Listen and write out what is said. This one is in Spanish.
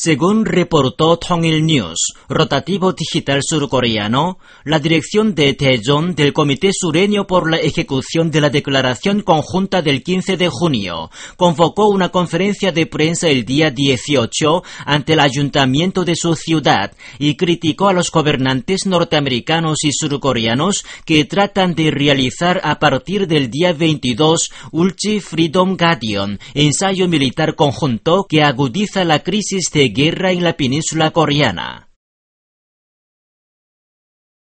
Según reportó Tongil News, rotativo digital surcoreano, la dirección de Daejeon del Comité Sureño por la ejecución de la Declaración Conjunta del 15 de junio convocó una conferencia de prensa el día 18 ante el ayuntamiento de su ciudad y criticó a los gobernantes norteamericanos y surcoreanos que tratan de realizar a partir del día 22 Ulchi Freedom Guardian, ensayo militar conjunto que agudiza la crisis de guerra en la península coreana.